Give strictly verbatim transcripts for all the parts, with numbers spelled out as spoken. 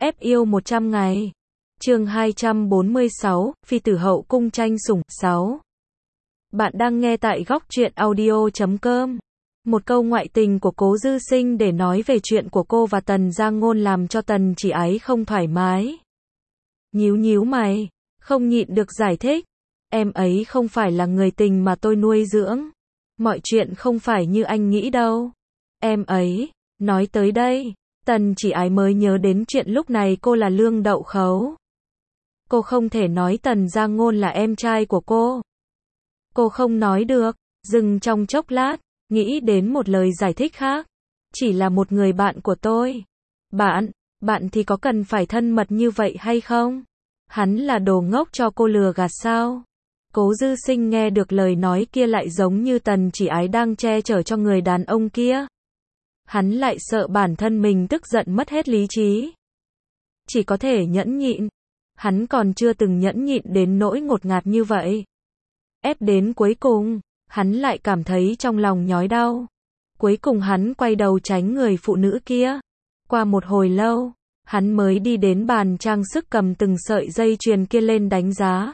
Ép yêu một trăm ngày. Chương hai trăm bốn mươi sáu, Phi tử hậu cung tranh sủng. sáu. Bạn đang nghe tại góc truyện audio chấm com. Một câu ngoại tình của Cố Dư Sinh để nói về chuyện của cô và Tần Giang Ngôn làm cho Tần Chỉ Ái không thoải mái. Nhíu nhíu mày, không nhịn được giải thích. Em ấy không phải là người tình mà tôi nuôi dưỡng. Mọi chuyện không phải như anh nghĩ đâu. Em ấy, nói tới đây, Tần Chỉ Ái mới nhớ đến chuyện lúc này cô là Lương Đậu Khấu. Cô không thể nói Tần Giang Ngôn là em trai của cô. Cô không nói được, dừng trong chốc lát, nghĩ đến một lời giải thích khác. Chỉ là một người bạn của tôi. Bạn, bạn thì có cần phải thân mật như vậy hay không? Hắn là đồ ngốc cho cô lừa gạt sao? Cố Dư Sinh nghe được lời nói kia lại giống như Tần Chỉ Ái đang che chở cho người đàn ông kia. Hắn lại sợ bản thân mình tức giận mất hết lý trí. Chỉ có thể nhẫn nhịn. Hắn còn chưa từng nhẫn nhịn đến nỗi ngột ngạt như vậy. Ép đến cuối cùng, hắn lại cảm thấy trong lòng nhói đau. Cuối cùng hắn quay đầu tránh người phụ nữ kia. Qua một hồi lâu, hắn mới đi đến bàn trang sức cầm từng sợi dây chuyền kia lên đánh giá.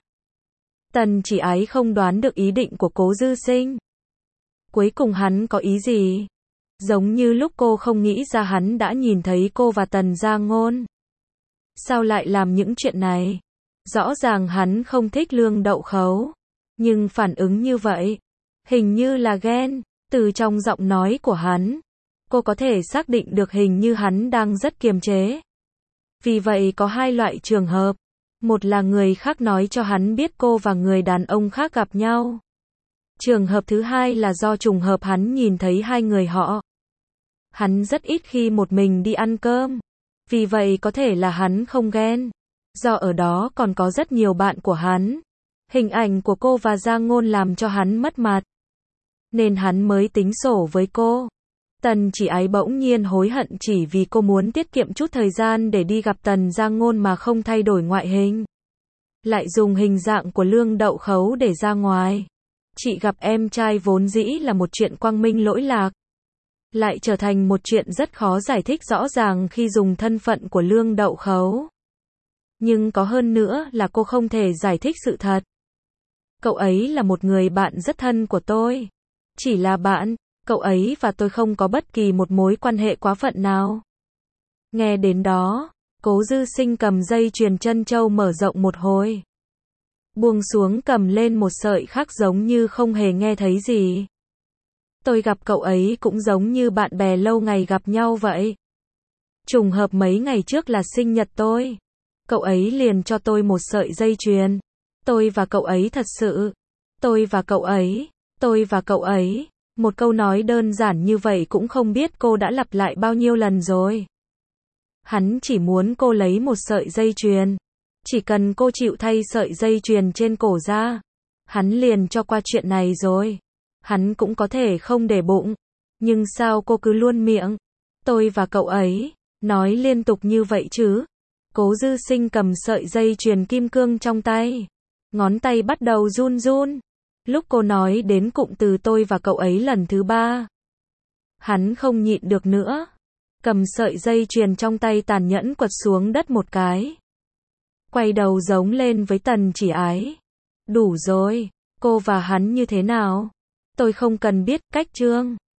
Tần Chỉ Ái không đoán được ý định của Cố Dư Sinh. Cuối cùng hắn có ý gì? Giống như lúc cô không nghĩ ra hắn đã nhìn thấy cô và Tần Giang Ngôn. Sao lại làm những chuyện này? Rõ ràng hắn không thích Lương Đậu Khấu. Nhưng phản ứng như vậy, hình như là ghen. Từ trong giọng nói của hắn, cô có thể xác định được hình như hắn đang rất kiềm chế. Vì vậy có hai loại trường hợp. Một là người khác nói cho hắn biết cô và người đàn ông khác gặp nhau. Trường hợp thứ hai là do trùng hợp hắn nhìn thấy hai người họ. Hắn rất ít khi một mình đi ăn cơm. Vì vậy có thể là hắn không ghen. Do ở đó còn có rất nhiều bạn của hắn. Hình ảnh của cô và Giang Ngôn làm cho hắn mất mặt. Nên hắn mới tính sổ với cô. Tần Chỉ Ái bỗng nhiên hối hận chỉ vì cô muốn tiết kiệm chút thời gian để đi gặp Tần Giang Ngôn mà không thay đổi ngoại hình. Lại dùng hình dạng của Lương Đậu Khấu để ra ngoài. Chị gặp em trai vốn dĩ là một chuyện quang minh lỗi lạc. Lại trở thành một chuyện rất khó giải thích rõ ràng khi dùng thân phận của Lương Đậu Khấu. Nhưng có hơn nữa là cô không thể giải thích sự thật. Cậu ấy là một người bạn rất thân của tôi. Chỉ là bạn, cậu ấy và tôi không có bất kỳ một mối quan hệ quá phận nào. Nghe đến đó, Cố Dư Sinh cầm dây chuyền trân châu mở rộng một hồi. Buông xuống cầm lên một sợi khác giống như không hề nghe thấy gì. Tôi gặp cậu ấy cũng giống như bạn bè lâu ngày gặp nhau vậy. Trùng hợp mấy ngày trước là sinh nhật tôi. Cậu ấy liền cho tôi một sợi dây chuyền. Tôi và cậu ấy thật sự. Tôi và cậu ấy. Tôi và cậu ấy. Một câu nói đơn giản như vậy cũng không biết cô đã lặp lại bao nhiêu lần rồi. Hắn chỉ muốn cô lấy một sợi dây chuyền. Chỉ cần cô chịu thay sợi dây chuyền trên cổ ra. Hắn liền cho qua chuyện này rồi. Hắn cũng có thể không để bụng. Nhưng sao cô cứ luôn miệng. Tôi và cậu ấy. Nói liên tục như vậy chứ. Cố Dư Sinh cầm sợi dây chuyền kim cương trong tay. Ngón tay bắt đầu run run. Lúc cô nói đến cụm từ tôi và cậu ấy lần thứ ba. Hắn không nhịn được nữa. Cầm sợi dây chuyền trong tay tàn nhẫn quật xuống đất một cái. Quay đầu giống lên với Tần Chỉ Ái. Đủ rồi. Cô và hắn như thế nào? Tôi không cần biết cách chương.